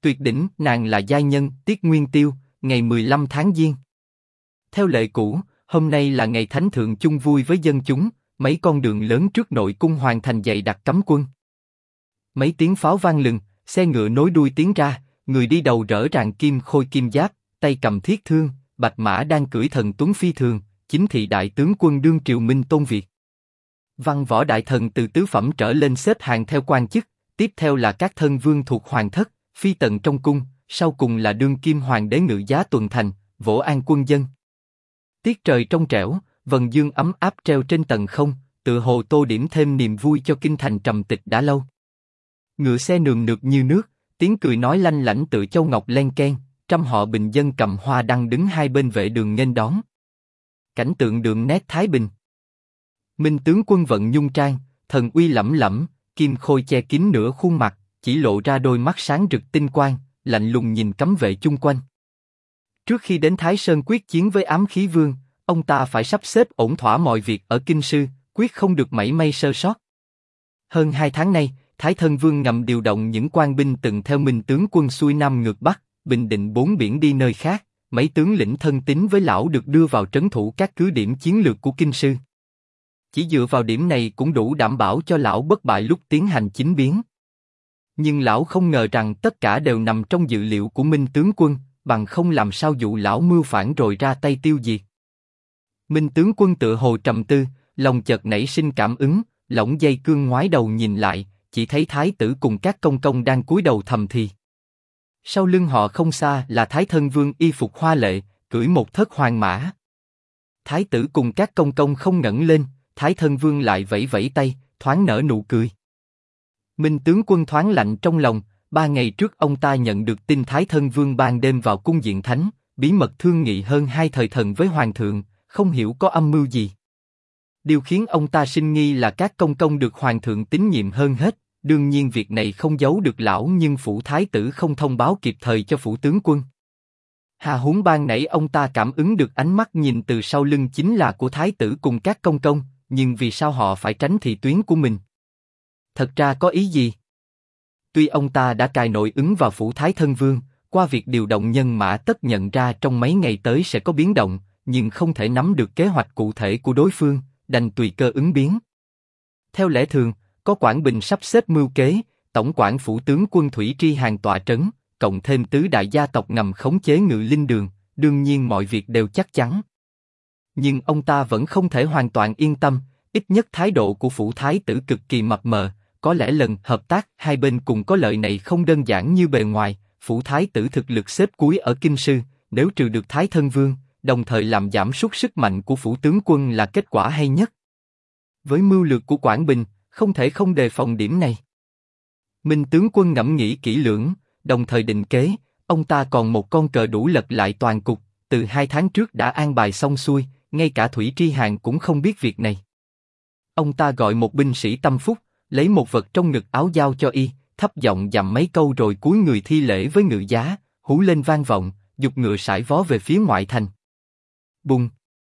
Tuyệt đỉnh, nàng là giai nhân, tiết nguyên tiêu, ngày 15 tháng Giêng. Theo lệ cũ, hôm nay là ngày thánh thượng chung vui với dân chúng, mấy con đường lớn trước nội cung hoàn thành dày đặc cấm quân. Mấy tiếng pháo vang lừng, xe ngựa nối đuôi tiến ra, người đi đầu rỡ ràng kim khôi kim giáp, tay cầm thiết thương, bạch mã đang cưỡi thần tuấn phi thường, chính thị đại tướng quân đương triều Minh Tôn Việt. Văn võ đại thần từ tứ phẩm trở lên xếp hàng theo quan chức, tiếp theo là các thân vương thuộc hoàng thất, phi tần trong cung, sau cùng là đương kim hoàng đế ngự giá tuần thành, vỗ an quân dân. Tiết trời trong trẻo, vầng dương ấm áp treo trên tầng không, tựa hồ tô điểm thêm niềm vui cho kinh thành trầm tịch đã lâu. Ngựa xe nườm nượp như nước, tiếng cười nói lanh lảnh tự châu ngọc len keng, trăm họ bình dân cầm hoa đăng đứng hai bên vệ đường nghênh đón. Cảnh tượng đượm nét thái bình. Minh tướng quân vận nhung trang, thần uy lẫm lẫm, kim khôi che kín nửa khuôn mặt, chỉ lộ ra đôi mắt sáng rực tinh quang, lạnh lùng nhìn cấm vệ chung quanh. Trước khi đến Thái Sơn quyết chiến với ám khí vương, ông ta phải sắp xếp ổn thỏa mọi việc ở kinh sư, quyết không được mảy may sơ sót. Hơn 2 tháng nay, Thái Thân Vương ngầm điều động những quan binh từng theo Minh tướng quân xuôi nam ngược bắc, bình định bốn biển đi nơi khác. Mấy tướng lĩnh thân tín với lão được đưa vào trấn thủ các cứ điểm chiến lược của kinh sư. Chỉ dựa vào điểm này cũng đủ đảm bảo cho lão bất bại lúc tiến hành chính biến. Nhưng lão không ngờ rằng tất cả đều nằm trong dự liệu của Minh tướng quân, bằng không làm sao dụ lão mưu phản rồi ra tay tiêu diệt. Minh tướng quân tựa hồ trầm tư, lòng chợt nảy sinh cảm ứng, lỏng dây cương ngoái đầu nhìn lại, chỉ thấy thái tử cùng các công công đang cúi đầu thầm thì. Sau lưng họ không xa là Thái Thân Vương y phục hoa lệ, cưỡi một thất hoàng mã. Thái tử cùng các công công không ngẩng lên, Thái Thân Vương lại vẫy vẫy tay, thoáng nở nụ cười. Minh tướng quân thoáng lạnh trong lòng, 3 ngày trước ông ta nhận được tin Thái Thân Vương ban đêm vào cung diện thánh, bí mật thương nghị hơn 2 thời thần với hoàng thượng, không hiểu có âm mưu gì. Điều khiến ông ta sinh nghi là các công công được hoàng thượng tín nhiệm hơn hết. Đương nhiên việc này không giấu được lão, nhưng phủ thái tử không thông báo kịp thời cho phủ tướng quân. Hà huống ban nãy ông ta cảm ứng được ánh mắt nhìn từ sau lưng chính là của thái tử cùng các công công, nhưng vì sao họ phải tránh thị tuyến của mình? Thật ra có ý gì? Tuy ông ta đã cài nội ứng vào phủ Thái Thân Vương, qua việc điều động nhân mã tất nhận ra trong mấy ngày tới sẽ có biến động, nhưng không thể nắm được kế hoạch cụ thể của đối phương, đành tùy cơ ứng biến. Theo lẽ thường, có Quảng Bình sắp xếp mưu kế, tổng quản phủ tướng quân Thủy Tri Hàn tọa trấn, cộng thêm tứ đại gia tộc ngầm khống chế Ngự Linh Đường, đương nhiên mọi việc đều chắc chắn. Nhưng ông ta vẫn không thể hoàn toàn yên tâm, ít nhất thái độ của phủ thái tử cực kỳ mập mờ, có lẽ lần hợp tác hai bên cùng có lợi này không đơn giản như bề ngoài. Phủ thái tử thực lực xếp cuối ở kinh sư, nếu trừ được Thái Thân Vương, đồng thời làm giảm sút sức mạnh của phủ tướng quân là kết quả hay nhất. Với mưu lược của Quảng Bình, không thể không đề phòng điểm này. Minh tướng quân ngẫm nghĩ kỹ lưỡng, đồng thời định kế, ông ta còn một con cờ đủ lật lại toàn cục, từ 2 tháng trước đã an bài xong xuôi, ngay cả Thủy Tri Hàn cũng không biết việc này. Ông ta gọi một binh sĩ tâm phúc, lấy một vật trong ngực áo giao cho y, thấp giọng dặm mấy câu rồi cúi người thi lễ với ngự giá, hú lên vang vọng, giục ngựa sải vó về phía ngoại thành. Bùng!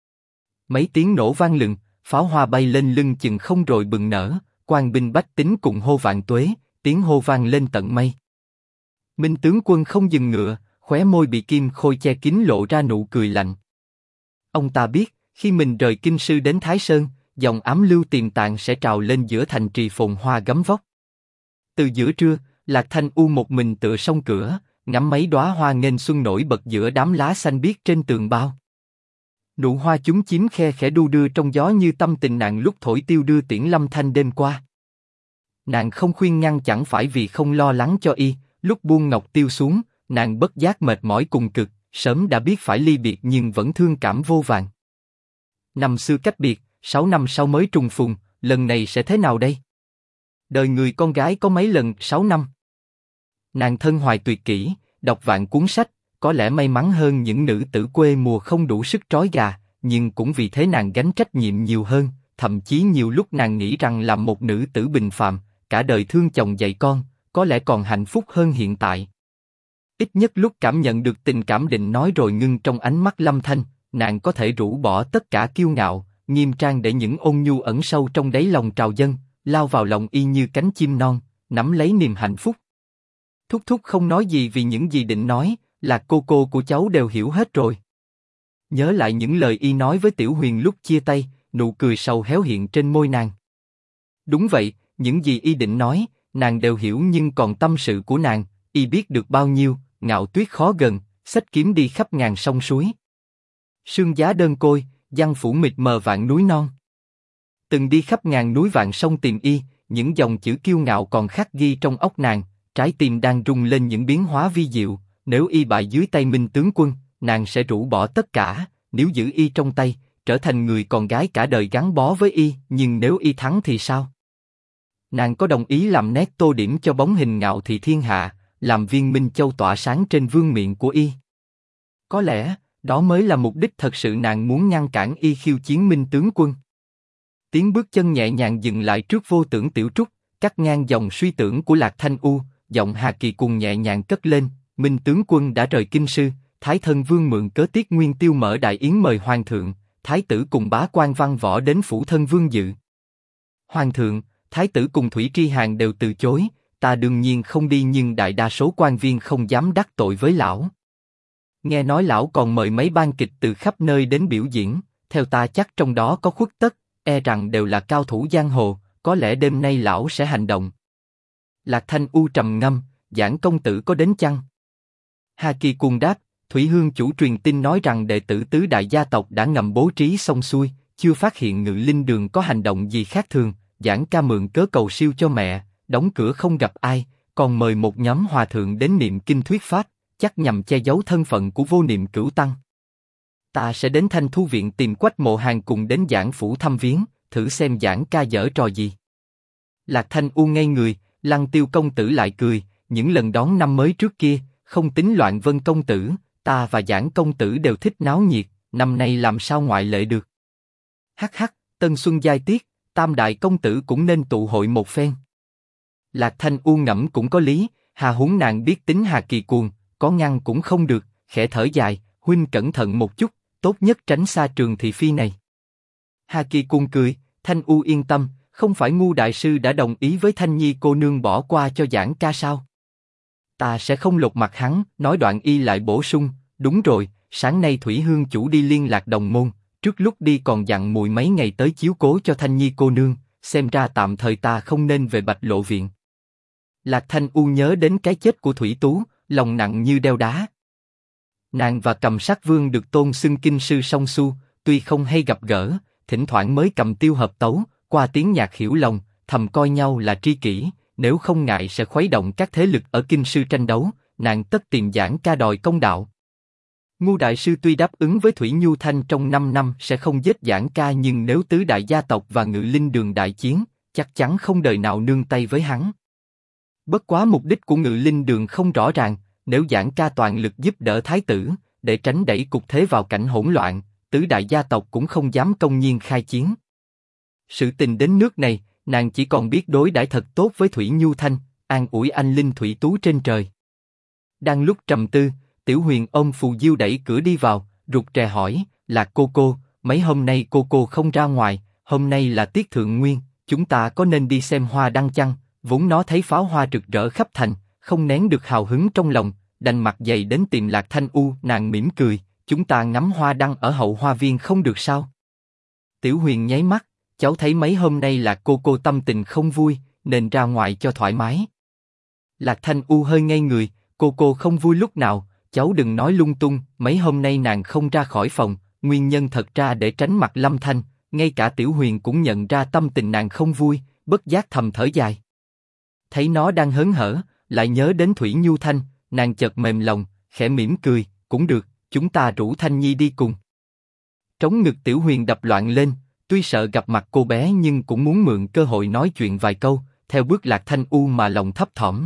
Mấy tiếng nổ vang lừng, pháo hoa bay lên lưng chừng không rồi bừng nở, quan binh bách tính cùng hô vạn tuế, tiếng hô vang lên tận mây. Minh tướng quân không dừng ngựa, khóe môi bị kim khôi che kín lộ ra nụ cười lạnh. Ông ta biết, khi mình rời kinh sư đến Thái Sơn, dòng ám lưu tiềm tàng sẽ trào lên giữa thành trì phồn hoa gấm vóc. Từ giữa trưa, Lạc Thanh U một mình tựa sông cửa, ngắm mấy đóa hoa nghênh xuân nổi bật giữa đám lá xanh biếc trên tường bao. Nụ hoa chúng chím khe khẽ đu đưa trong gió như tâm tình nàng lúc thổi tiêu đưa tiễn lâm thanh đêm qua. Nàng không khuyên ngăn chẳng phải vì không lo lắng cho y, lúc buông ngọc tiêu xuống, nàng bất giác mệt mỏi cùng cực, sớm đã biết phải ly biệt nhưng vẫn thương cảm vô vàn. Năm xưa cách biệt, 6 năm sau mới trùng phùng, lần này sẽ thế nào đây? Đời người con gái có mấy lần 6 năm? Nàng thân hoài tuyệt kỹ, đọc vạn cuốn sách, có lẽ may mắn hơn những nữ tử quê mùa không đủ sức trói gà, nhưng cũng vì thế nàng gánh trách nhiệm nhiều hơn, thậm chí nhiều lúc nàng nghĩ rằng làm một nữ tử bình phàm, cả đời thương chồng dạy con, có lẽ còn hạnh phúc hơn hiện tại. Ít nhất lúc cảm nhận được tình cảm định nói rồi ngưng trong ánh mắt Lâm Thanh, nàng có thể rũ bỏ tất cả kiêu ngạo, nghiêm trang để những ôn nhu ẩn sâu trong đáy lòng trào dâng, lao vào lòng y như cánh chim non, nắm lấy niềm hạnh phúc. Thúc thúc không nói gì vì những gì định nói, là cô của cháu đều hiểu hết rồi. Nhớ lại những lời y nói với Tiểu Huyền lúc chia tay, nụ cười sầu héo hiện trên môi nàng. Đúng vậy, những gì y định nói, nàng đều hiểu nhưng còn tâm sự của nàng, y biết được bao nhiêu, ngạo tuyết khó gần, xách kiếm đi khắp ngàn sông suối. Sương giá đơn côi, giăng phủ mịt mờ vạn núi non. Từng đi khắp ngàn núi vạn sông tìm y, những dòng chữ kiêu ngạo còn khắc ghi trong óc nàng, trái tim đang rung lên những biến hóa vi diệu. Nếu y bại dưới tay Minh tướng quân, nàng sẽ rũ bỏ tất cả. Nếu giữ y trong tay, trở thành người con gái cả đời gắn bó với y. Nhưng nếu y thắng thì sao? Nàng có đồng ý làm nét tô điểm cho bóng hình ngạo thị thiên hạ, làm viên minh châu tỏa sáng trên vương miện của y. Có lẽ đó mới là mục đích thật sự nàng muốn ngăn cản y khiêu chiến Minh tướng quân. Tiếng bước chân nhẹ nhàng dừng lại trước Vô Tưởng Tiểu Trúc, cắt ngang dòng suy tưởng của Lạc Thanh U, giọng Hà Kỳ cùng nhẹ nhàng cất lên. Minh tướng quân đã rời kinh sư, Thái thân vương mượn cớ Tiết Nguyên Tiêu mở đại yến mời hoàng thượng, thái tử cùng bá quan văn võ đến phủ thân vương dự. Hoàng thượng, thái tử cùng Thủy Tri Hàn đều từ chối, ta đương nhiên không đi nhưng đại đa số quan viên không dám đắc tội với lão. Nghe nói lão còn mời mấy ban kịch từ khắp nơi đến biểu diễn, theo ta chắc trong đó có Khuất Tất, e rằng đều là cao thủ giang hồ, có lẽ đêm nay lão sẽ hành động. Lạc Thanh U trầm ngâm, Giảng công tử có đến chăng? Hà Kỳ cuồng đáp, Thủy Hương chủ truyền tin nói rằng đệ tử tứ đại gia tộc đã ngầm bố trí xong xuôi, chưa phát hiện Ngự Linh Đường có hành động gì khác thường. Giảng ca mượn cớ cầu siêu cho mẹ, đóng cửa không gặp ai, còn mời một nhóm hòa thượng đến niệm kinh thuyết pháp, chắc nhằm che giấu thân phận của Vô Niệm Cửu tăng. Ta sẽ đến Thanh Thu viện tìm Quách Mộ Hàn cùng đến Giảng phủ thăm viếng, thử xem Giảng ca giở trò gì. Lạc Thanh U ngây người, Lăng Tiêu công tử lại cười, những lần đón năm mới trước kia, không tính Loạn Vân công tử, ta và Giảng công tử đều thích náo nhiệt, năm nay làm sao ngoại lệ được? Hắc hắc, Tân Xuân giai tiết, Tam đại công tử cũng nên tụ hội một phen. Lạc Thanh U ngẫm cũng có lý, Hà huống nàng biết tính Hà Kỳ cuồng, có ngăn cũng không được, khẽ thở dài, huynh cẩn thận một chút, tốt nhất tránh xa Trường thị phi này. Hà Kỳ cuồng cười, Thanh U yên tâm, không phải Ngu đại sư đã đồng ý với Thanh Nhi cô nương bỏ qua cho Giảng ca sao? Ta sẽ không lột mặt hắn. Nói đoạn y lại bổ sung, đúng rồi, sáng nay Thủy Hương chủ đi liên lạc đồng môn, trước lúc đi còn dặn muội mấy ngày tới chiếu cố cho Thanh Nhi cô nương, xem ra tạm thời ta không nên về Bạch Lộ viện. Lạc Thanh U nhớ đến cái chết của Thủy Tú, lòng nặng như đeo đá. Nàng và Cầm Sát Vương được tôn xưng kinh sư song su, tuy không hay gặp gỡ, thỉnh thoảng mới cầm tiêu hợp tấu, qua tiếng nhạc hiểu lòng, thầm coi nhau là tri kỷ, nếu không ngại sẽ khuấy động các thế lực ở kinh sư tranh đấu, nàng tất tìm Giảng ca đòi công đạo. Ngu đại sư tuy đáp ứng với Thủy Nhu Thanh trong 5 năm sẽ không giết Giảng ca, nhưng nếu tứ đại gia tộc và Ngự Linh Đường đại chiến, chắc chắn không đời nào nương tay với hắn. Bất quá mục đích của Ngự Linh Đường không rõ ràng, nếu Giảng ca toàn lực giúp đỡ thái tử, để tránh đẩy cục thế vào cảnh hỗn loạn, tứ đại gia tộc cũng không dám công nhiên khai chiến. Sự tình đến nước này, nàng chỉ còn biết đối đãi thật tốt với Thủy Nhu Thanh, an ủi anh linh Thủy Tú trên trời. Đang lúc trầm tư, Tiểu Huyền ôm phù diêu đẩy cửa đi vào, rụt rè hỏi, Lạc cô, mấy hôm nay cô không ra ngoài, hôm nay là tiết thượng nguyên, chúng ta có nên đi xem hoa đăng chăng? Vốn nó thấy pháo hoa rực rỡ khắp thành, không nén được hào hứng trong lòng, đành mặt dày đến tìm Lạc Thanh U. Nàng mỉm cười, chúng ta ngắm hoa đăng ở hậu hoa viên không được sao? Tiểu Huyền nháy mắt, cháu thấy mấy hôm nay Lạc cô tâm tình không vui, nên ra ngoài cho thoải mái. Lạc Thanh U hơi ngây người, cô không vui lúc nào? Cháu đừng nói lung tung, mấy hôm nay nàng không ra khỏi phòng, nguyên nhân thật ra để tránh mặt Lâm Thanh, ngay cả Tiểu Huyền cũng nhận ra tâm tình nàng không vui, bất giác thầm thở dài. Thấy nó đang hớn hở, lại nhớ đến Thủy Nhu Thanh, nàng chợt mềm lòng, khẽ mỉm cười, cũng được, chúng ta rủ Thanh Nhi đi cùng. Trống ngực Tiểu Huyền đập loạn lên, tuy sợ gặp mặt cô bé nhưng cũng muốn mượn cơ hội nói chuyện vài câu, theo bước Lạc Thanh U mà lòng thấp thỏm.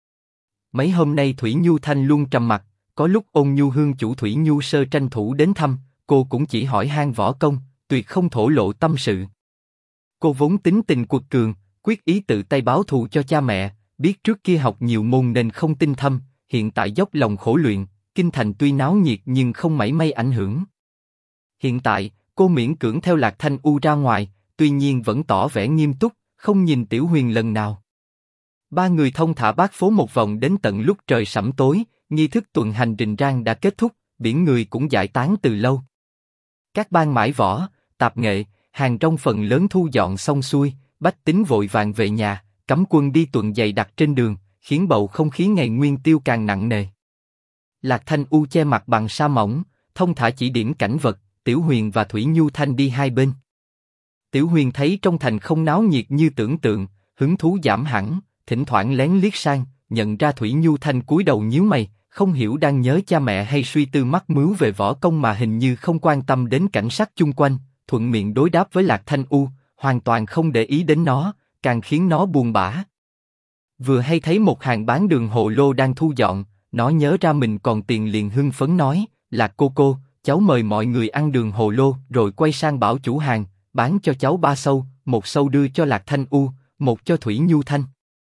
Mấy hôm nay Thủy Nhu Thanh luôn trầm mặc, có lúc Ôn Nhu Hương chủ Thủy Nhu Sơ tranh thủ đến thăm, cô cũng chỉ hỏi han võ công, tuyệt không thổ lộ tâm sự. Cô vốn tính tình quật cường, quyết ý tự tay báo thù cho cha mẹ, biết trước kia học nhiều môn nên không tinh thâm, hiện tại dốc lòng khổ luyện, kinh thành tuy náo nhiệt nhưng không mảy may ảnh hưởng. Hiện tại, cô miễn cưỡng theo Lạc Thanh U ra ngoài, tuy nhiên vẫn tỏ vẻ nghiêm túc, không nhìn Tiểu Huyền lần nào. Ba người thông thả bát phố một vòng đến tận lúc trời sẫm tối, nghi thức tuần hành rình rang đã kết thúc, biển người cũng giải tán từ lâu. Các ban mãi võ, tạp nghệ, hàng rong phần lớn thu dọn xong xuôi, bách tính vội vàng về nhà, cấm quân đi tuần dày đặc trên đường, khiến bầu không khí ngày Nguyên Tiêu càng nặng nề. Lạc Thanh U che mặt bằng sa mỏng, thông thả chỉ điểm cảnh vật, Tiểu Huyền và Thủy Nhu Thanh đi hai bên. Tiểu Huyền thấy trong thành không náo nhiệt như tưởng tượng, hứng thú giảm hẳn, thỉnh thoảng lén liếc sang, nhận ra Thủy Nhu Thanh cúi đầu nhíu mày, không hiểu đang nhớ cha mẹ hay suy tư mắc mứu về võ công mà hình như không quan tâm đến cảnh sắc chung quanh, thuận miệng đối đáp với Lạc Thanh U, hoàn toàn không để ý đến nó, càng khiến nó buồn bã. Vừa hay thấy một hàng bán đường hồ lô đang thu dọn, nó nhớ ra mình còn tiền liền hưng phấn nói, Lạc cô, cháu mời mọi người ăn đường hồ lô, rồi quay sang bảo chủ hàng, bán cho cháu 3 sâu, 1 sâu đưa cho Lạc Thanh U, 1 cho Thủy Nhu Thanh.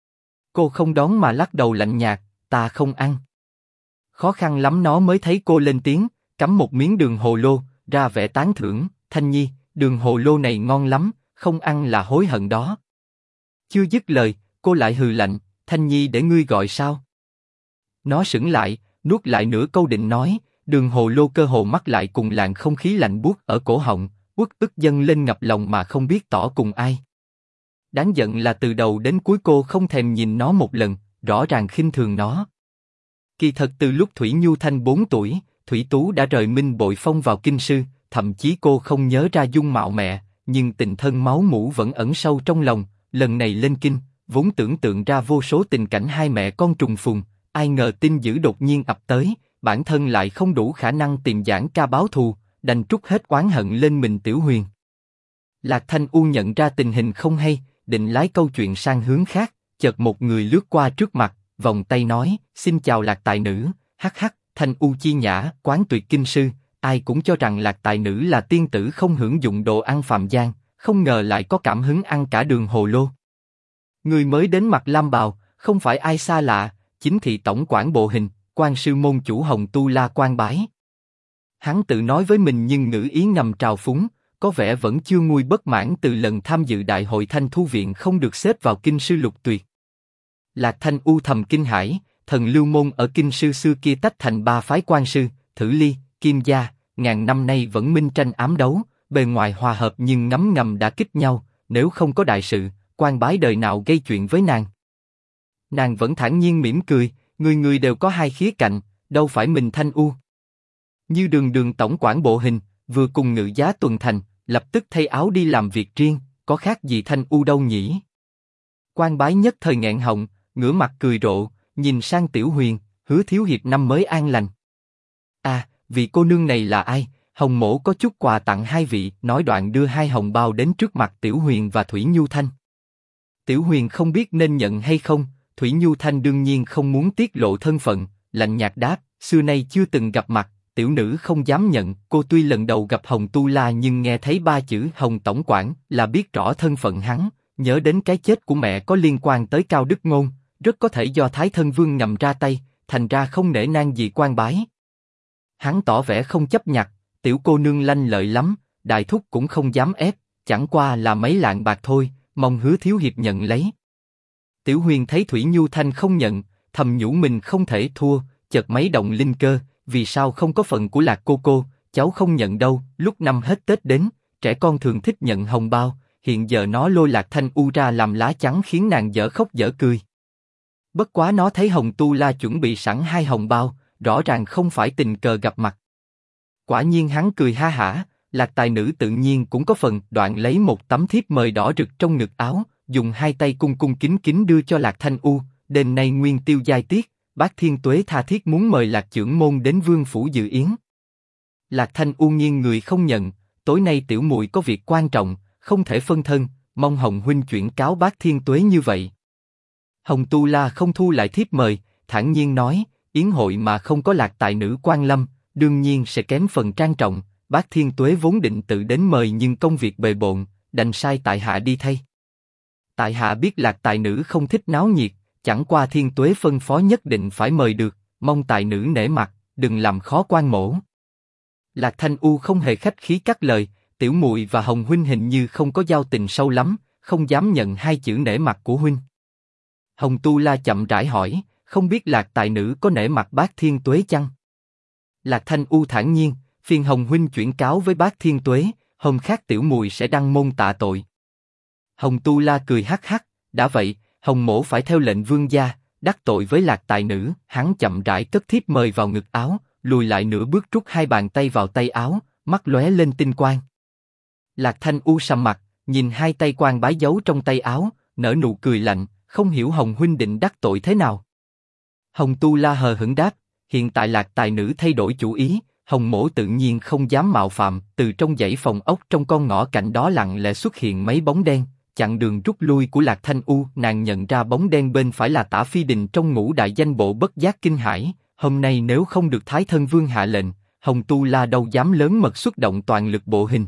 Cô không đón mà lắc đầu lạnh nhạt, ta không ăn. Khó khăn lắm nó mới thấy cô lên tiếng, cắm một miếng đường hồ lô, ra vẻ tán thưởng, Thanh Nhi, đường hồ lô này ngon lắm, không ăn là hối hận đó. Chưa dứt lời, cô lại hừ lạnh, Thanh Nhi để ngươi gọi sao? Nó sững lại, nuốt lại nửa câu định nói, đường hồ lô cơ hồ mắc lại cùng làn không khí lạnh buốt ở cổ họng, uất ức dâng lên ngập lòng mà không biết tỏ cùng ai. Đáng giận là từ đầu đến cuối cô không thèm nhìn nó một lần, rõ ràng khinh thường nó. Kỳ thật từ lúc Thủy Nhu Thanh 4 tuổi, Thủy Tú đã rời Minh Bội Phong vào kinh sư, thậm chí cô không nhớ ra dung mạo mẹ, nhưng tình thân máu mủ vẫn ẩn sâu trong lòng. Lần này lên kinh, vốn tưởng tượng ra vô số tình cảnh hai mẹ con trùng phùng, ai ngờ tin dữ đột nhiên ập tới, bản thân lại không đủ khả năng tìm Giảng Ca báo thù, đành trút hết oán hận lên mình Tiểu Huyền. Lạc Thanh U nhận ra tình hình không hay, định lái câu chuyện sang hướng khác, chợt một người lướt qua trước mặt, vòng tay nói, xin chào Lạc tài nữ, hắc hắc, Thanh U chi nhã, quán tuyệt kinh sư, ai cũng cho rằng Lạc tài nữ là tiên tử không hưởng dụng đồ ăn phàm gian, không ngờ lại có cảm hứng ăn cả đường hồ lô. Người mới đến mặc lam bào, không phải ai xa lạ, chính thị tổng quản bộ hình, quan sư môn chủ Hồng Tu La Quan Bái. Hắn tự nói với mình nhưng ngữ ý ngầm trào phúng, có vẻ vẫn chưa nguôi bất mãn từ lần tham dự đại hội Thanh Thu Viện không được xếp vào kinh sư lục tuyệt. Lạc Thanh U thầm kinh hãi, thần lưu môn ở kinh sư xưa kia tách thành 3 phái quan sư, Thử Ly, Kim Gia, ngàn năm nay vẫn minh tranh ám đấu, bề ngoài hòa hợp nhưng ngấm ngầm đã kích nhau, nếu không có đại sự, Quan Bái đời nào gây chuyện với nàng. Nàng vẫn thản nhiên mỉm cười, người người đều có hai khía cạnh, đâu phải mình Thanh U. Như Đường tổng quản bộ hình, vừa cùng ngự giá tuần thành, lập tức thay áo đi làm việc riêng, có khác gì Thanh U đâu nhỉ? Quan Bái nhất thời nghẹn họng, ngửa mặt cười rộ, nhìn sang Tiểu Huyền, Hứa thiếu hiệp năm mới an lành. À, vị cô nương này là ai? Hồng mỗ có chút quà tặng hai vị, nói đoạn đưa 2 hồng bao đến trước mặt Tiểu Huyền và Thủy Nhu Thanh. Tiểu Huyền không biết nên nhận hay không, Thủy Nhu Thanh đương nhiên không muốn tiết lộ thân phận, lạnh nhạt đáp, xưa nay chưa từng gặp mặt, tiểu nữ không dám nhận. Cô tuy lần đầu gặp Hồng Tu La nhưng nghe thấy 3 chữ Hồng tổng quản là biết rõ thân phận hắn, nhớ đến cái chết của mẹ có liên quan tới Cao Đức Ngôn, rất có thể do Thái Thân Vương ngầm ra tay, thành ra không nể nang gì Quan Bái. Hắn tỏ vẻ không chấp nhặt, tiểu cô nương lanh lợi lắm, đại thúc cũng không dám ép, chẳng qua là mấy lạng bạc thôi, mong Hứa thiếu hiệp nhận lấy. Tiểu Huyền thấy Thủy Nhu Thanh không nhận, thầm nhủ mình không thể thua, chợt mấy động linh cơ, vì sao không có phần của Lạc cô, cháu không nhận đâu. Lúc năm hết Tết đến, trẻ con thường thích nhận hồng bao, hiện giờ nó lôi Lạc Thanh U ra làm lá chắn khiến nàng dở khóc dở cười. Bất quá nó thấy Hồng Tu La chuẩn bị sẵn 2 hồng bao, rõ ràng không phải tình cờ gặp mặt. Quả nhiên hắn cười ha hả, Lạc tài nữ tự nhiên cũng có phần, đoạn lấy một tấm thiếp mời đỏ rực trong ngực áo, dùng 2 tay cung cung kính kính đưa cho Lạc Thanh U. Đêm nay Nguyên Tiêu giai tiết, Bác Thiên Tuế tha thiết muốn mời Lạc trưởng môn đến Vương phủ dự yến. Lạc Thanh U nghiêng người không nhận, tối nay tiểu muội có việc quan trọng, không thể phân thân, mong Hồng huynh chuyển cáo Bác Thiên Tuế như vậy. Hồng Tu La không thu lại thiếp mời, thản nhiên nói, yến hội mà không có Lạc tài nữ quan lâm, đương nhiên sẽ kém phần trang trọng. Bác Thiên Tuế vốn định tự đến mời nhưng công việc bề bộn, đành sai tại hạ đi thay. Tại hạ biết Lạc tài nữ không thích náo nhiệt, chẳng qua Thiên Tuế phân phó nhất định phải mời được, mong tài nữ nể mặt, đừng làm khó quan mỗ. Lạc Thanh U không hề khách khí cắt lời, tiểu muội và Hồng huynh hình như không có giao tình sâu lắm, không dám nhận 2 chữ nể mặt của huynh. Hồng Tu La chậm rãi hỏi, không biết Lạc tài nữ có nể mặt Bác Thiên Tuế chăng? Lạc Thanh U thản nhiên, phiền Hồng huynh chuyển cáo với Bác Thiên Tuế, hôm khác tiểu mùi sẽ đăng môn tạ tội. Hồng Tu La cười hắc hắc, đã vậy, Hồng mỗ phải theo lệnh vương gia, đắc tội với Lạc tài nữ. Hắn chậm rãi cất thiếp mời vào ngực áo, lùi lại nửa bước rút hai bàn tay vào tay áo, mắt lóe lên tinh quang. Lạc Thanh U sầm mặt, nhìn hai tay quan bái giấu trong tay áo, nở nụ cười lạnh, không hiểu Hồng huynh định đắc tội thế nào. Hồng Tu La hờ hững đáp, hiện tại Lạc tài nữ thay đổi chủ ý, Hồng mỗ tự nhiên không dám mạo phạm. Từ trong dãy phòng ốc trong con ngõ cạnh đó lặng lẽ xuất hiện mấy bóng đen, chặn đường rút lui của Lạc Thanh U. Nàng nhận ra bóng đen bên phải là Tả Phi Đình trong ngũ đại danh bộ bất giác kinh hãi. Hôm nay nếu không được Thái Thân Vương hạ lệnh, Hồng Tu La đâu dám lớn mật xuất động toàn lực bộ hình.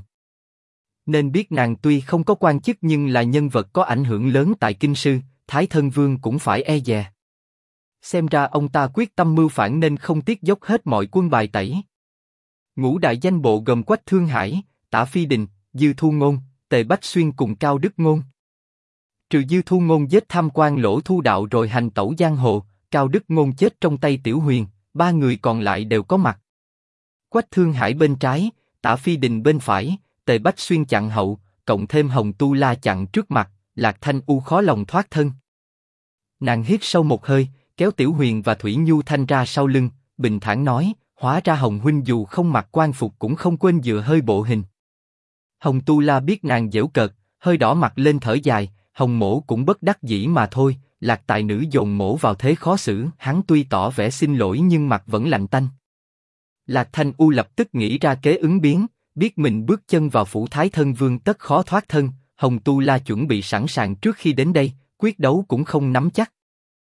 Nên biết nàng tuy không có quan chức nhưng là nhân vật có ảnh hưởng lớn tại kinh sư, Thái Thân Vương cũng phải e dè. Xem ra ông ta quyết tâm mưu phản nên không tiếc dốc hết mọi quân bài tẩy. Ngũ đại danh bộ gồm Quách Thương Hải, Tả Phi Đình, Dư Thu Ngôn, Tề Bách Xuyên cùng Cao Đức Ngôn. Trừ Dư Thu Ngôn giết tham quan Lỗ Thu Đạo rồi hành tẩu giang hồ, Cao Đức Ngôn chết trong tay Tiểu Huyền, ba người còn lại đều có mặt. Quách Thương Hải bên trái, Tả Phi Đình bên phải, Tề Bách Xuyên chặn hậu, cộng thêm Hồng Tu La chặn trước mặt, Lạc Thanh U khó lòng thoát thân. Nàng hít sâu một hơi, kéo Tiểu Huyền và Thủy Nhu Thanh ra sau lưng, bình thản nói, hóa ra Hồng huynh dù không mặc quan phục cũng không quên dựa hơi bộ hình. Hồng Tu La biết nàng giễu cợt, hơi đỏ mặt lên thở dài, Hồng mỗ cũng bất đắc dĩ mà thôi. Lạc tài nữ dồn mỗ vào thế khó xử. Hắn tuy tỏ vẻ xin lỗi nhưng mặt vẫn lạnh tanh. Lạc Thanh U lập tức nghĩ ra kế ứng biến, biết mình bước chân vào phủ Thái Thân Vương tất khó thoát thân. Hồng Tu La chuẩn bị sẵn sàng trước khi đến đây, quyết đấu cũng không nắm chắc.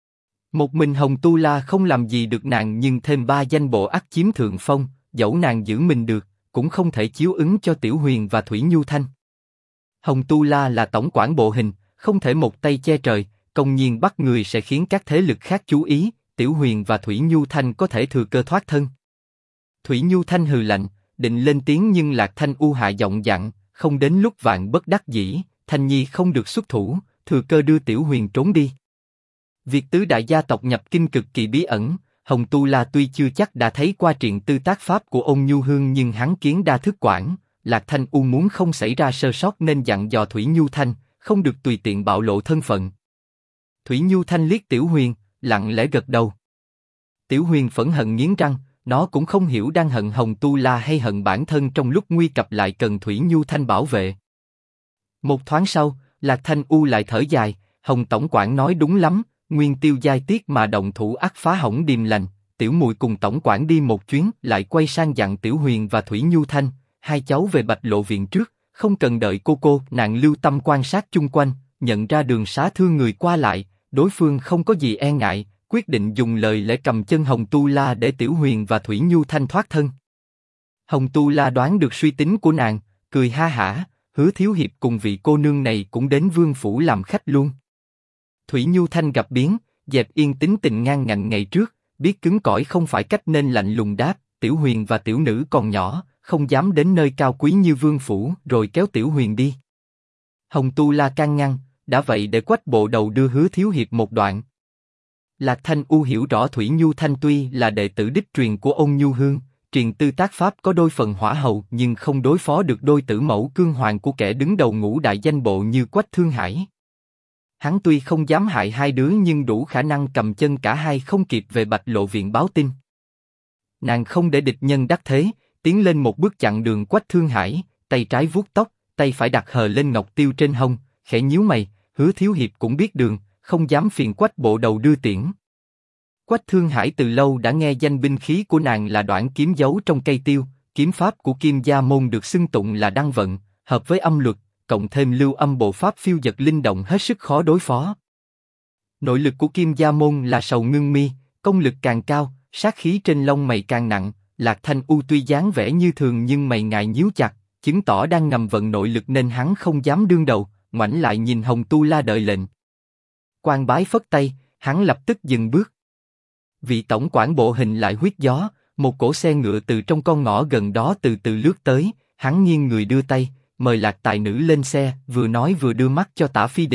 Một mình Hồng Tu La không làm gì được nàng, nhưng thêm ba danh bộ ắt chiếm thượng phong. Dẫu nàng giữ mình được, cũng không thể chiếu ứng cho Tiểu Huyền và Thủy Nhu Thanh. Hồng Tu La là tổng quản bộ hình, không thể một tay che trời, công nhiên bắt người sẽ khiến các thế lực khác chú ý. Tiểu Huyền và Thủy Nhu Thanh có thể thừa cơ thoát thân. Thủy Nhu Thanh hừ lạnh, định lên tiếng nhưng Lạc Thanh U hạ giọng dặn, không đến lúc vạn bất đắc dĩ, Thanh Nhi không được xuất thủ, thừa cơ đưa Tiểu Huyền trốn đi. Việc tứ đại gia tộc nhập kinh cực kỳ bí ẩn, Hồng Tu La tuy chưa chắc đã thấy qua truyện tư tác pháp của Ôn Nhu Hương nhưng hắn kiến đa thức quản. Lạc Thanh U muốn không xảy ra sơ sót nên dặn dò Thủy Nhu Thanh, không được tùy tiện bạo lộ thân phận. Thủy Nhu Thanh liếc Tiểu Huyền, lặng lẽ gật đầu. Tiểu Huyền phẫn hận nghiến răng, nó cũng không hiểu đang hận Hồng Tu La hay hận bản thân trong lúc nguy cấp lại cần Thủy Nhu Thanh bảo vệ. Một thoáng sau, Lạc Thanh U lại thở dài, Hồng tổng quản nói đúng lắm, nguyên tiêu giai tiết mà động thủ ắt phá hỏng điềm lành. Tiểu mùi cùng tổng quản đi một chuyến, lại quay sang dặn Tiểu Huyền và Thủy Nhu Thanh, hai cháu về Bạch Lộ viện trước, không cần đợi cô. Nàng lưu tâm quan sát chung quanh, nhận ra đường xá thưa người qua lại, đối phương không có gì e ngại, quyết định dùng lời lẽ cầm chân Hồng Tu La để Tiểu Huyền và Thủy Nhu Thanh thoát thân. Hồng Tu La đoán được suy tính của nàng, cười ha hả, Hứa thiếu hiệp cùng vị cô nương này cũng đến vương phủ làm khách luôn. Thủy Nhu Thanh gặp biến, dẹp yên tính tình ngang ngạnh ngày trước, biết cứng cỏi không phải cách nên lạnh lùng đáp, Tiểu Huyền và tiểu nữ còn nhỏ, không dám đến nơi cao quý như vương phủ, rồi kéo Tiểu Huyền đi. Hồng Tu La can ngăn, đã vậy để Quách bộ đầu đưa Hứa thiếu hiệp một đoạn. Lạc Thanh U hiểu rõ Thủy Nhu Thanh tuy là đệ tử đích truyền của Ôn Nhu Hương, truyền tư tác pháp có đôi phần hỏa hầu nhưng không đối phó được đôi tử mẫu cương hoàng của kẻ đứng đầu ngũ đại danh bộ như Quách Thương Hải. Hắn tuy không dám hại hai đứa nhưng đủ khả năng cầm chân cả hai không kịp về Bạch Lộ viện báo tin. Nàng không để địch nhân đắc thế, tiến lên một bước chặn đường Quách Thương Hải, tay trái vuốt tóc, tay phải đặt hờ lên ngọc tiêu trên hông, khẽ nhíu mày, Hứa thiếu hiệp cũng biết đường, không dám phiền Quách bộ đầu đưa tiễn. Quách Thương Hải từ lâu đã nghe danh binh khí của nàng là đoạn kiếm giấu trong cây tiêu, kiếm pháp của Kim Gia môn được xưng tụng là đăng vận, hợp với âm luật, cộng thêm lưu âm bộ pháp phiêu dật linh động hết sức khó đối phó. Nội lực của Kim Gia môn là sầu ngưng mi, công lực càng cao, sát khí trên lông mày càng nặng. Lạc Thanh U tuy dáng vẻ như thường nhưng mày ngài nhíu chặt, chứng tỏ đang ngầm vận nội lực nên hắn không dám đương đầu, ngoảnh lại nhìn Hồng Tu La đợi lệnh. Quan bái phất tay, hắn lập tức dừng bước. Vị tổng quản bộ hình lại huyết gió, một cỗ xe ngựa từ trong con ngõ gần đó từ từ lướt tới, hắn nghiêng người đưa tay, mời Lạc tài nữ lên xe, vừa nói vừa đưa mắt cho Tả Phi Đình,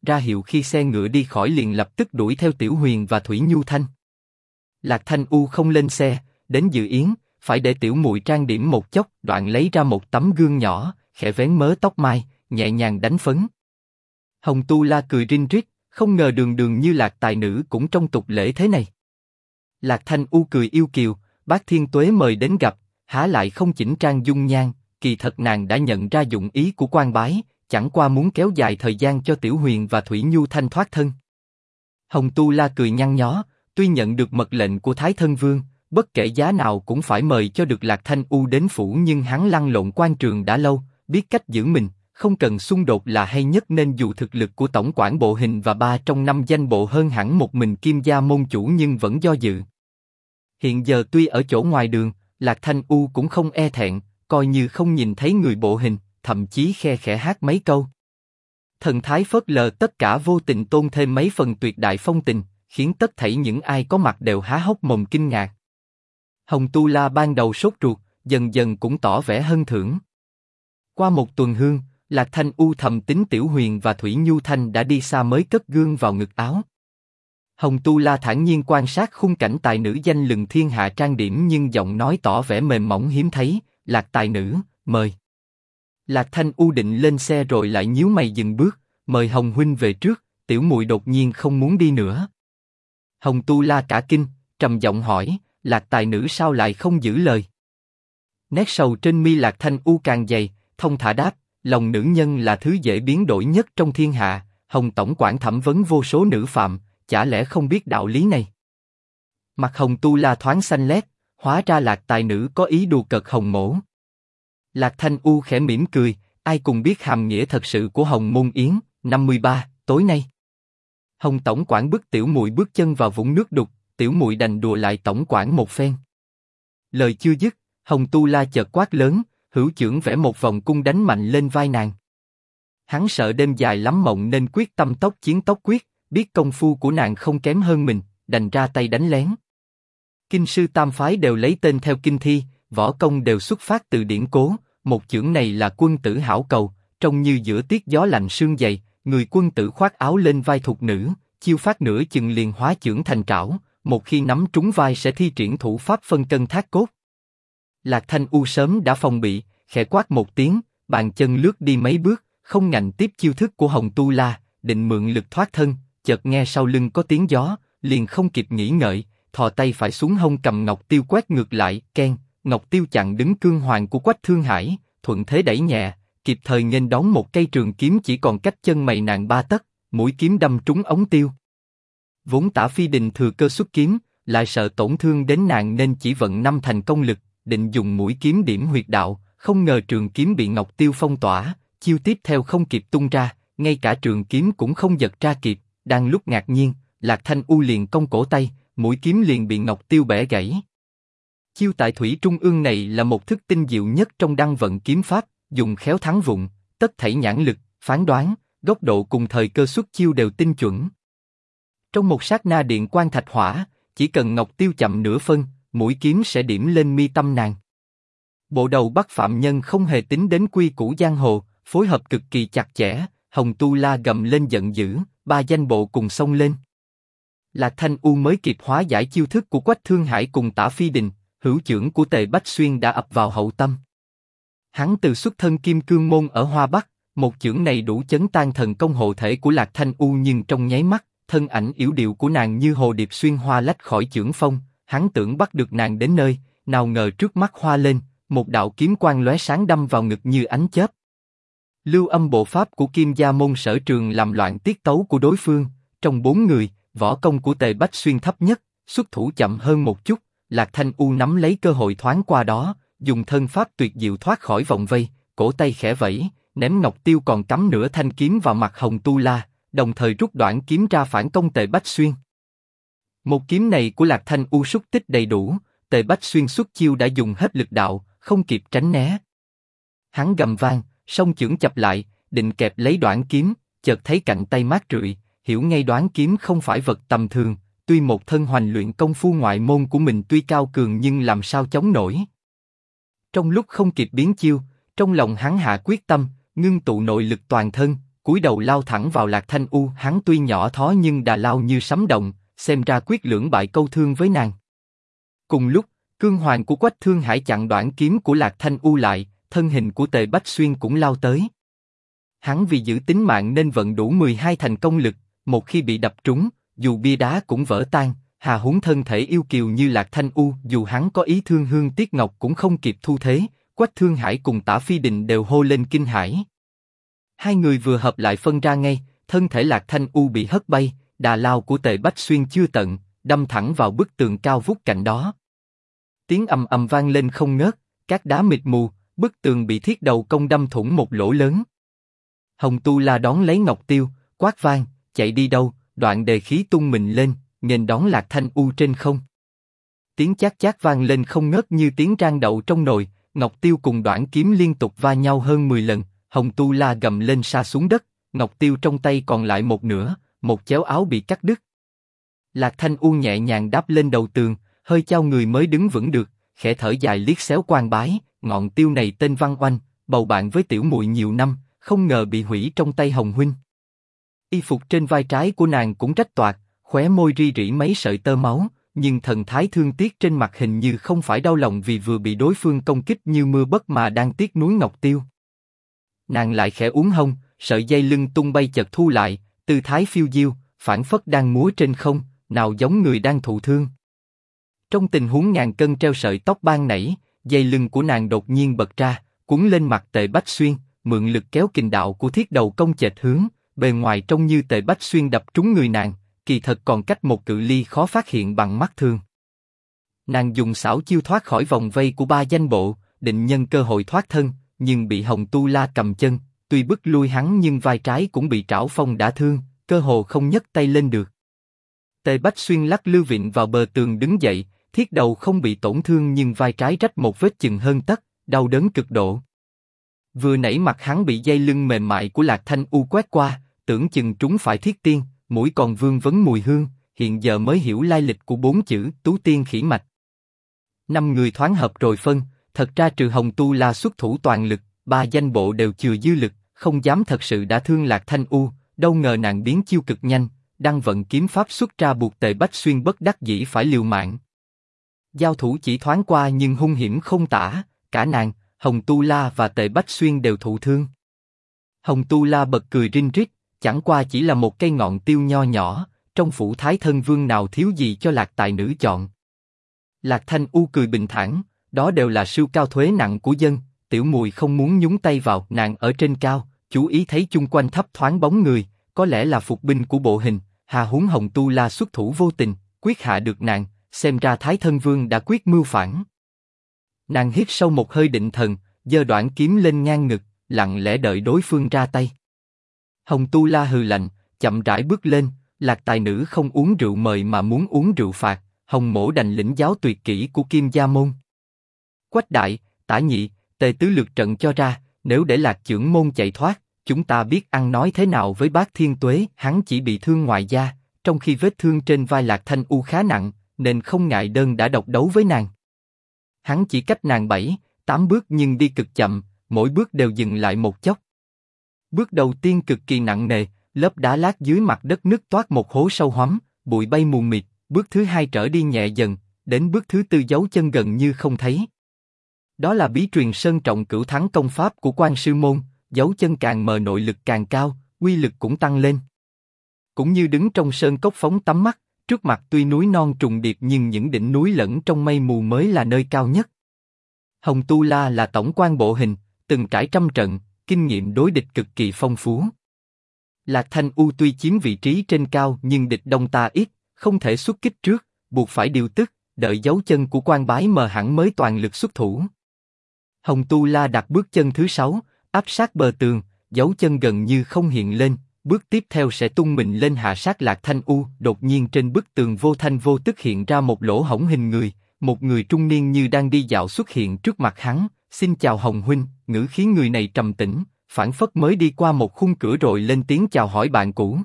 ra hiệu khi xe ngựa đi khỏi liền lập tức đuổi theo Tiểu Huyền và Thủy Nhu Thanh. Lạc Thanh U không lên xe, đến dự yến, phải để tiểu muội trang điểm một chốc, đoạn lấy ra một tấm gương nhỏ, khẽ vén mớ tóc mai, nhẹ nhàng đánh phấn. Hồng Tu La cười rin rít, không ngờ đường đường như Lạc tài nữ cũng trong tục lễ thế này. Lạc Thanh U cười yêu kiều, bác Thiên Tuế mời đến gặp, há lại không chỉnh trang dung nhan, kỳ thật nàng đã nhận ra dụng ý của quan bái, chẳng qua muốn kéo dài thời gian cho Tiểu Huyền và Thủy Nhu Thanh thoát thân. Hồng Tu La cười nhăn nhó, tuy nhận được mật lệnh của Thái Thân Vương, bất kể giá nào cũng phải mời cho được Lạc Thanh U đến phủ, nhưng hắn lăn lộn quan trường đã lâu, biết cách giữ mình, không cần xung đột là hay nhất, nên dù thực lực của tổng quản bộ hình và 3 trong 5 danh bộ hơn hẳn một mình Kim gia môn chủ nhưng vẫn do dự. Hiện giờ tuy ở chỗ ngoài đường, Lạc Thanh U cũng không e thẹn, coi như không nhìn thấy người bộ hình, thậm chí khe khẽ hát mấy câu. Thần thái phớt lờ tất cả, vô tình tôn thêm mấy phần tuyệt đại phong tình, khiến tất thảy những ai có mặt đều há hốc mồm kinh ngạc. Hồng Tu La ban đầu sốt ruột, dần dần cũng tỏ vẻ hân thưởng. Qua một tuần hương, Lạc Thanh U thầm tính Tiểu Huyền và Thủy Nhu Thanh đã đi xa mới cất gương vào ngực áo. Hồng Tu La thản nhiên quan sát khung cảnh tài nữ danh lừng thiên hạ trang điểm, nhưng giọng nói tỏ vẻ mềm mỏng hiếm thấy, Lạc tài nữ, mời. Lạc Thanh U định lên xe rồi lại nhíu mày dừng bước, mời Hồng huynh về trước, tiểu muội đột nhiên không muốn đi nữa. Hồng Tu La cả kinh, trầm giọng hỏi, Lạc tài nữ sao lại không giữ lời? Nét sầu trên mi Lạc Thanh U càng dày, thông thả đáp, lòng nữ nhân là thứ dễ biến đổi nhất trong thiên hạ, Hồng tổng quản thẩm vấn vô số nữ phạm, chả lẽ không biết đạo lý này? Mặt Hồng Tu La thoáng xanh lét, hóa ra Lạc tài nữ có ý đùa cợt Hồng mỗ. Lạc Thanh U khẽ mỉm cười, ai cùng biết hàm nghĩa thật sự của Hồng Môn Yến. 53, tối nay. Hồng tổng quản bức tiểu muội bước chân vào vũng nước đục, tiểu muội đành đùa lại tổng quản một phen. Lời chưa dứt, Hồng Tu La chợt quát lớn, hữu chưởng vẽ một vòng cung đánh mạnh lên vai nàng. Hắn sợ đêm dài lắm mộng nên quyết tâm tốc chiến tốc quyết, biết công phu của nàng không kém hơn mình, đành ra tay đánh lén. Kinh sư tam phái đều lấy tên theo kinh thi, võ công đều xuất phát từ điển cố, một chưởng này là quân tử hảo cầu, trông như giữa tiết gió lạnh sương dày, người quân tử khoác áo lên vai thục nữ, chiêu phát nửa chừng liền hóa chưởng thành trảo, một khi nắm trúng vai sẽ thi triển thủ pháp phân cân thác cốt. Lạc Thanh U sớm đã phòng bị, khẽ quát một tiếng, bàn chân lướt đi mấy bước, không ngạnh tiếp chiêu thức của Hồng Tu La, định mượn lực thoát thân, chợt nghe sau lưng có tiếng gió, liền không kịp nghĩ ngợi, thò tay phải xuống hông cầm ngọc tiêu quét ngược lại, keng, ngọc tiêu chặn đứng cương hoàng của Quách Thương Hải, thuận thế đẩy nhẹ, kịp thời nghênh đón một cây trường kiếm chỉ còn cách chân mày nàng 3 tấc, mũi kiếm đâm trúng ống tiêu. Vốn Tả Phi Đình thừa cơ xuất kiếm, lại sợ tổn thương đến nàng nên chỉ vận 5 thành công lực, định dùng mũi kiếm điểm huyệt đạo, không ngờ trường kiếm bị ngọc tiêu phong tỏa, chiêu tiếp theo không kịp tung ra, ngay cả trường kiếm cũng không giật ra kịp. Đang lúc ngạc nhiên, Lạc Thanh U liền cong cổ tay, mũi kiếm liền bị ngọc tiêu bẻ gãy. Chiêu tại thủy trung ương này là một thức tinh diệu nhất trong đăng vận kiếm pháp, dùng khéo thắng vụng, tất thảy nhãn lực, phán đoán, góc độ cùng thời cơ xuất chiêu đều tinh chuẩn. Trong một sát na điện quang thạch hỏa, chỉ cần ngọc tiêu chậm nửa phân, mũi kiếm sẽ điểm lên mi tâm nàng. Bộ đầu bắt phạm nhân không hề tính đến quy củ giang hồ, phối hợp cực kỳ chặt chẽ. Hồng Tu La gầm lên giận dữ, 3 danh bộ cùng xông lên. Lạc Thanh U mới kịp hóa giải chiêu thức của Quách Thương Hải cùng Tả Phi Đình, hữu chưởng của Tề Bách Xuyên đã ập vào hậu tâm. Hắn từ xuất thân Kim Cương Môn ở Hoa Bắc, một chưởng này đủ chấn tan thần công hộ thể của Lạc Thanh U, nhưng trong nháy mắt, thân ảnh yểu điệu của nàng như hồ điệp xuyên hoa lách khỏi chưởng phong, hắn tưởng bắt được nàng đến nơi, nào ngờ trước mắt hoa lên, một đạo kiếm quang lóe sáng đâm vào ngực như ánh chớp. Lưu âm bộ pháp của Kim gia môn Sở Trường làm loạn tiết tấu của đối phương, trong 4 người, võ công của Tề Bách Xuyên thấp nhất, xuất thủ chậm hơn một chút, Lạc Thanh U nắm lấy cơ hội thoáng qua đó, dùng thân pháp tuyệt diệu thoát khỏi vòng vây, cổ tay khẽ vẫy, ném ngọc tiêu còn cắm nửa thanh kiếm vào mặt Hồng Tu La, đồng thời rút đoạn kiếm ra phản công Tề Bách Xuyên. Một kiếm này của Lạc Thanh U xúc tích đầy đủ, Tề Bách Xuyên xuất chiêu đã dùng hết lực đạo, không kịp tránh né. Hắn gầm vang, song chưởng chập lại, định kẹp lấy đoạn kiếm, chợt thấy cạnh tay mát rượi, hiểu ngay đoán kiếm không phải vật tầm thường. Tuy một thân hoành luyện công phu ngoại môn của mình tuy cao cường nhưng làm sao chống nổi. Trong lúc không kịp biến chiêu, trong lòng hắn hạ quyết tâm, ngưng tụ nội lực toàn thân, cúi đầu lao thẳng vào Lạc Thanh U. Hắn tuy nhỏ thó nhưng đà lao như sấm động, xem ra quyết lưỡng bại câu thương với nàng. Cùng lúc, cương hoàng của Quách Thương Hải chặn đoạn kiếm của Lạc Thanh U lại, thân hình của Tề Bách Xuyên cũng lao tới. Hắn vì giữ tính mạng nên vận đủ 12 thành công lực, một khi bị đập trúng, dù bia đá cũng vỡ tan, hà huống thân thể yêu kiều như Lạc Thanh U, dù hắn có ý thương Hương Tiết Ngọc cũng không kịp thu thế. Quách Thương Hải cùng Tả Phi Đình đều hô lên kinh hãi. Hai người vừa hợp lại phân ra ngay, thân thể Lạc Thanh U bị hất bay, đà lao của Tề Bách Xuyên chưa tận, đâm thẳng vào bức tường cao vút cạnh đó. Tiếng ầm ầm vang lên không ngớt, cát đá mịt mù, bức tường bị thiết đầu công đâm thủng một lỗ lớn. Hồng Tu La đón lấy Ngọc Tiêu, quát vang, chạy đi đâu? Đoạn đề khí tung mình lên, nghênh đón Lạc Thanh U trên không. Tiếng chát chát vang lên không ngớt như tiếng rang đậu trong nồi. Ngọc Tiêu cùng Đoạn kiếm liên tục va nhau hơn 10 lần. Hồng Tu La gầm lên sa xuống đất. Ngọc Tiêu trong tay còn lại một nửa, một chéo áo bị cắt đứt. Lạc Thanh U nhẹ nhàng đáp lên đầu tường, hơi chao người mới đứng vững được, khẽ thở dài liếc xéo Quan Bái. Ngọn tiêu này tên Văn Oanh, bầu bạn với tiểu muội nhiều năm, không ngờ bị hủy trong tay Hồng huynh. Y phục trên vai trái của nàng cũng rách toạc, khóe môi ri rỉ mấy sợi tơ máu, nhưng thần thái thương tiếc trên mặt hình như không phải đau lòng vì vừa bị đối phương công kích như mưa bất mà đang tiếc nuối Ngọc Tiêu. Nàng lại khẽ uốn hông, sợi dây lưng tung bay chợt thu lại, tư thái phiêu diêu, phảng phất đang múa trên không, nào giống người đang thụ thương. Trong tình huống ngàn cân treo sợi tóc ban nảy, dây lưng của nàng đột nhiên bật ra, cuốn lên mặt Tề Bách Xuyên, mượn lực kéo kình đạo của thiết đầu công chệch hướng, bề ngoài trông như Tề Bách Xuyên đập trúng người nàng, kỳ thật còn cách một cự ly khó phát hiện bằng mắt thường. Nàng dùng xảo chiêu thoát khỏi vòng vây của ba danh bộ, định nhân cơ hội thoát thân, nhưng bị Hồng Tu La cầm chân, tuy bức lui hắn nhưng vai trái cũng bị trảo phong đả thương, cơ hồ không nhấc tay lên được. Tề Bách Xuyên lắc lư vịn vào bờ tường đứng dậy, thiết đầu không bị tổn thương nhưng vai trái rách một vết chừng hơn tấc, đau đớn cực độ. Vừa nãy mặt hắn bị dây lưng mềm mại của Lạc Thanh U quét qua, tưởng chừng trúng phải thiết tiên, mũi còn vương vấn mùi hương, hiện giờ mới hiểu lai lịch của 4 chữ Tú Tiên Khỉ Mạch. 5 người thoáng hợp rồi phân, thật ra trừ Hồng Tu La xuất thủ toàn lực, 3 danh bộ đều chừa dư lực, không dám thật sự đã thương Lạc Thanh U, đâu ngờ nàng biến chiêu cực nhanh, đang vận kiếm pháp xuất ra buộc Tề Bách Xuyên bất đắc dĩ phải liều mạng. Giao thủ chỉ thoáng qua nhưng hung hiểm không tả, cả nàng, Hồng Tu La và Tề Bách Xuyên đều thụ thương. Hồng Tu La bật cười rinh rít, chẳng qua chỉ là một cây ngọn tiêu nho nhỏ, trong phủ Thái Thân Vương nào thiếu gì cho Lạc tài nữ chọn. Lạc Thanh U cười bình thản, đó đều là siêu cao thuế nặng của dân, tiểu muội không muốn nhúng tay vào. Nàng ở trên cao, chú ý thấy chung quanh thấp thoáng bóng người, có lẽ là phục binh của bộ hình, hà huống Hồng Tu La xuất thủ vô tình, quyết hạ được nàng, xem ra Thái Thân Vương đã quyết mưu phản. Nàng hít sâu một hơi định thần, giơ đoạn kiếm lên ngang ngực, lặng lẽ đợi đối phương ra tay. Hồng Tu La hừ lạnh, chậm rãi bước lên. Lạc tài nữ không uống rượu mời mà muốn uống rượu phạt, Hồng Mỗ đành lĩnh giáo tuyệt kỹ của Kim Gia Môn. Quách đại, Tả nhị, Tề tứ lược trận cho ra, nếu để Lạc chưởng môn chạy thoát, chúng ta biết ăn nói thế nào với Bác Thiên Tuế. Hắn chỉ bị thương ngoài da, trong khi vết thương trên vai Lạc Thanh U khá nặng, nên không ngại đơn đã độc đấu với nàng. Hắn chỉ cách nàng 7-8 bước nhưng đi cực chậm, mỗi bước đều dừng lại một chốc. Bước đầu tiên cực kỳ nặng nề, lớp đá lát dưới mặt đất nứt toát một hố sâu hoắm, bụi bay mù mịt. Bước thứ 2 trở đi nhẹ dần, đến bước thứ 4 dấu chân gần như không thấy. Đó là bí truyền Sơn Trọng Cửu Thắng công pháp của Quan Sư Môn, dấu chân càng mờ nội lực càng cao, uy lực cũng tăng lên. Cũng như đứng trong sơn cốc phóng tắm mắt, trước mặt tuy núi non trùng điệp nhưng những đỉnh núi lẫn trong mây mù mới là nơi cao nhất. Hồng Tu La là tổng quan bộ hình, từng trải trăm trận, kinh nghiệm đối địch cực kỳ phong phú. Lạc Thanh U tuy chiếm vị trí trên cao nhưng địch đông ta ít, không thể xuất kích trước, buộc phải điều tức, đợi dấu chân của Quan Bái mờ hẳn mới toàn lực xuất thủ. Hồng Tu La đặt bước chân thứ 6, áp sát bờ tường, dấu chân gần như không hiện lên, bước tiếp theo sẽ tung mình lên hạ sát Lạc Thanh U. Đột nhiên trên bức tường vô thanh vô tức hiện ra một lỗ hổng hình người, một người trung niên như đang đi dạo xuất hiện trước mặt hắn. Xin chào Hồng huynh, ngữ khí người này trầm tĩnh, phảng phất mới đi qua một khung cửa rồi lên tiếng chào hỏi bạn cũ.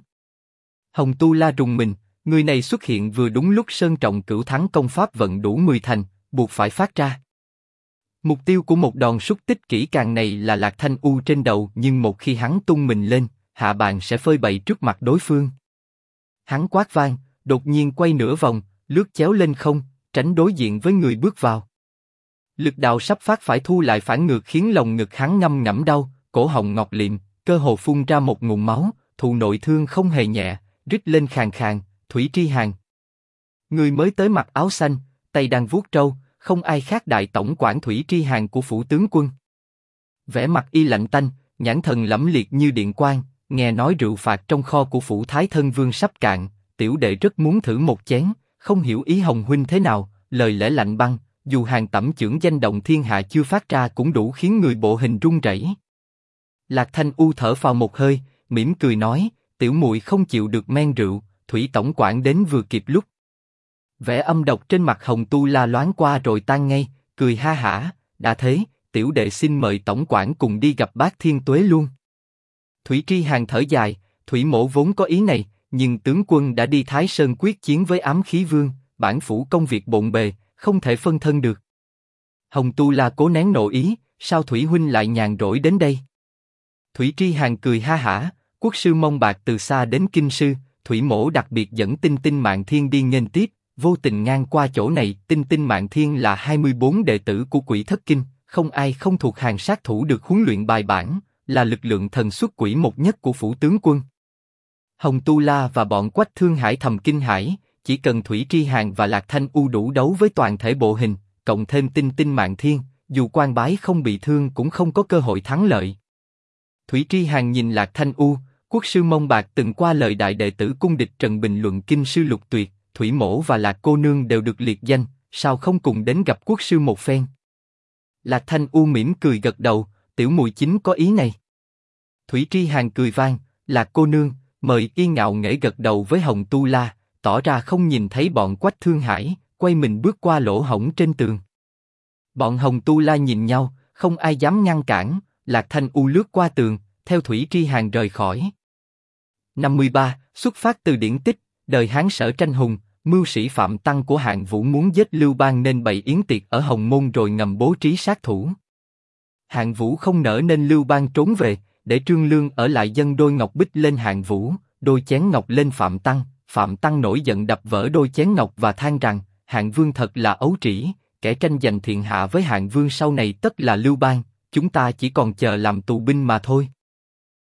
Hồng Tu La rùng mình, người này xuất hiện vừa đúng lúc Sơn Trọng Cửu Thắng công pháp vận đủ 10 thành, buộc phải phát ra. Mục tiêu của một đòn sút tích kỹ càng này là Lạc Thanh U trên đầu, nhưng một khi hắn tung mình lên, hạ bàn sẽ phơi bày trước mặt đối phương. Hắn quát vang, đột nhiên quay nửa vòng, lướt chéo lên không, tránh đối diện với người bước vào. Lực đạo sắp phát phải thu lại phản ngược khiến lồng ngực hắn ngâm ngẫm đau, cổ họng ngọc liệm, cơ hồ phun ra một ngụm máu, thụ nội thương không hề nhẹ, rít lên khàn khàn, Thủy Tri Hàn. Người mới tới mặc áo xanh, tay đang vuốt trâu, không ai khác đại tổng quản Thủy Tri Hàn của phủ tướng quân. Vẻ mặt y lạnh tanh, nhãn thần lẫm liệt như điện quang, nghe nói rượu phạt trong kho của phủ Thái Thân Vương sắp cạn, tiểu đệ rất muốn thử một chén, không hiểu ý Hồng huynh thế nào, lời lẽ lạnh băng, dù Hàn Tẩm chưởng danh động thiên hạ chưa phát ra cũng đủ khiến người bộ hình run rẩy. Lạc Thanh U thở phào một hơi, mỉm cười nói, tiểu muội không chịu được men rượu, Thủy tổng quản đến vừa kịp lúc. Vẻ âm độc trên mặt Hồng Tu La loáng qua rồi tan ngay, cười ha hả, đã thế, tiểu đệ xin mời tổng quản cùng đi gặp bác Thiên Tuế luôn. Thủy Tri Hàn thở dài, Thủy mỗ vốn có ý này, nhưng tướng quân đã đi Thái Sơn quyết chiến với Ám Khí Vương, bản phủ công việc bộn bề, không thể phân thân được. Hồng Tu La cố nén nộ ý, sao Thủy huynh lại nhàn rỗi đến đây? Thủy Tri Hàn cười ha hả, quốc sư mong bạc từ xa đến kinh sư, Thủy mỗ đặc biệt dẫn Tinh Tinh Mạn Thiên đi nghênh tiếp, vô tình ngang qua chỗ này. Tinh Tinh Mạn Thiên là 24 đệ tử của Quỷ Thất Kinh, không ai không thuộc hàng sát thủ được huấn luyện bài bản, là lực lượng thần xuất quỷ một nhất của phủ tướng quân. Hồng Tu La và bọn Quách Thương Hải thầm kinh hãi, chỉ cần Thủy Tri Hàn và Lạc Thanh U đủ đấu với toàn thể bộ hình, cộng thêm Tinh Tinh Mạn Thiên, dù quan bái không bị thương cũng không có cơ hội thắng lợi. Thủy Tri Hàn nhìn Lạc Thanh U, quốc sư mông bạc từng qua lời đại đệ tử cung địch Trần bình luận kinh sư lục tuyệt, Thủy mỗ và Lạc cô nương đều được liệt danh, sao không cùng đến gặp quốc sư một phen? Lạc Thanh U mỉm cười gật đầu, tiểu muội chính có ý này. Thủy Tri Hàn cười vang, Lạc cô nương, mời. Y ngạo nghễ gật đầu với Hồng Tu La, tỏ ra không nhìn thấy bọn Quách Thương Hải, quay mình bước qua lỗ hổng trên tường. Bọn Hồng Tu La nhìn nhau, không ai dám ngăn cản, Lạc Thanh U lướt qua tường, theo Thủy Tri Hàn rời khỏi. 53. Xuất phát từ điển tích, đời Hán Sở Tranh Hùng, mưu sĩ Phạm Tăng của Hạng Vũ muốn giết Lưu Bang nên bày yến tiệc ở Hồng Môn rồi ngầm bố trí sát thủ. Hạng Vũ không nỡ nên Lưu Bang trốn về, để Trương Lương ở lại dâng đôi ngọc bích lên Hạng Vũ, đôi chén ngọc lên Phạm Tăng. Phạm Tăng nổi giận đập vỡ đôi chén ngọc và than rằng, Hạng Vương thật là ấu trĩ, kẻ tranh giành thiên hạ với Hạng Vương sau này tất là Lưu Bang, chúng ta chỉ còn chờ làm tù binh mà thôi.